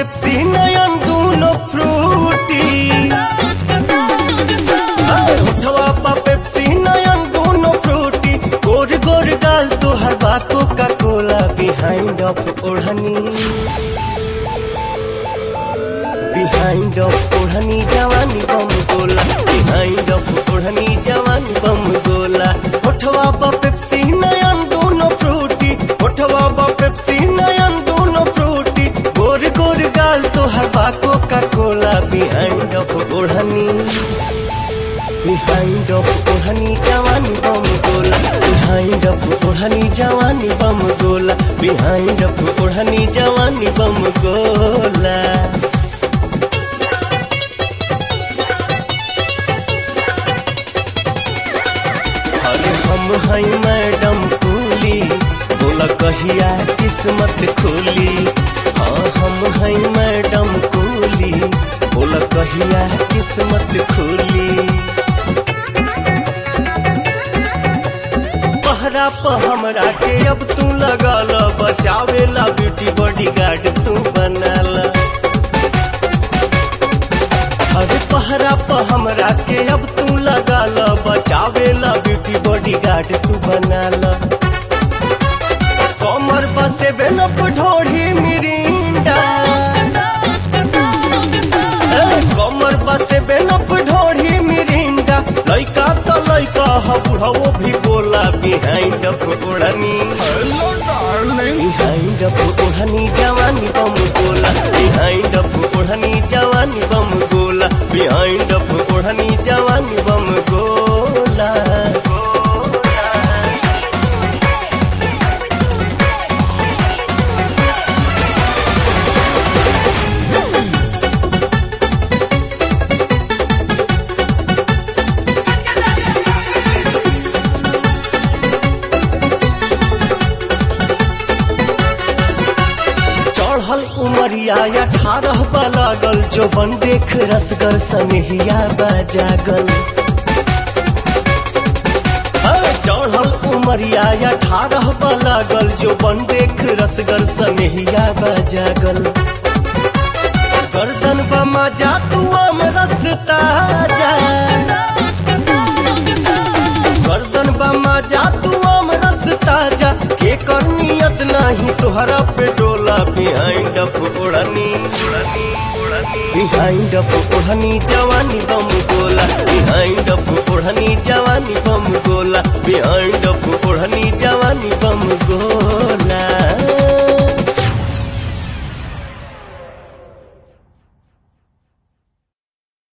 Pepsi नयन दूनो फ्रूटी। उठवा पा पेप्सी नयन दूनो फ्रूटी। गोर गोर गाल तोहर बा कोका कोला। बिहाइंड ऑफ ओढ़नी, बिहाइंड ऑफ ओढ़नी जवानी बम गोला। बिहाइंड ऑफ ओढ़नी जवानी बम गोला। उठवा पा पेप्सी नयन दूनो फ्रूटी। उठवा पा पेप्सी नयन दूनो फ्रूटी। गोर गोर गाल तोहर बा कोका कोला। बिहाइंड ऑफ ओढ़नी, बिहाइंड ऑफ ओढ़नी जवानी बम गोला। बिहाइंड ऑफ ओढ़नी जवानी बम गोला। बिहाइंड ऑफ ओढ़नी जवानी बम गोला। अरे हम हैं मैडम कूली, बोला कहिया किस्मत खोली। हाँ हम हैं मैडम कूली, बोला कहिया किस्मत खोली। पहरा प हमरा के अब तू लगा ला। बचावेला ब्यूटी बॉडी गार्ड तू बना ला। अरे पहरा प हमरा के अब तू लगा ला। बचावेला ब्यूटी बॉडी गार्ड तू बना ला। कमर बसे बेनप ढोढ़ी मिरिंडा। कमर बसे बेनप ढोढ़ी मिरिंडा। लइका तो लइका ह बुढ़ाओ भी बोला। बिहाइंड ऑफ ओढ़नी, बिहाइंड ऑफ ओढ़नी जवानी बम गोला। बिहाइंड ऑफ ओढ़नी जवानी बम गोला। बिहाइंड ऑफ ओढ़नी जवानी बम गोला। चढ़ल उमरिया 18 लागल। जो बन देख रसगर सनहिया बजागल। चढ़ल उमरिया 18 लागल। जो बन देख रसगर सनहिया बजागल। गर्दन बमा जा तू आम रसता जा। गर्दन बमा जा तू आम रसता जा। के कर नियत नहीं तोहरा पे डोला। बिहाइंड ऑफ ओढ़नी, बिहाइंड ऑफ ओढ़नी जवानी बम गोला। बिहाइंड ऑफ ओढ़नी जवानी बम गोला। बिहाइंड ऑफ ओढ़नी जवानी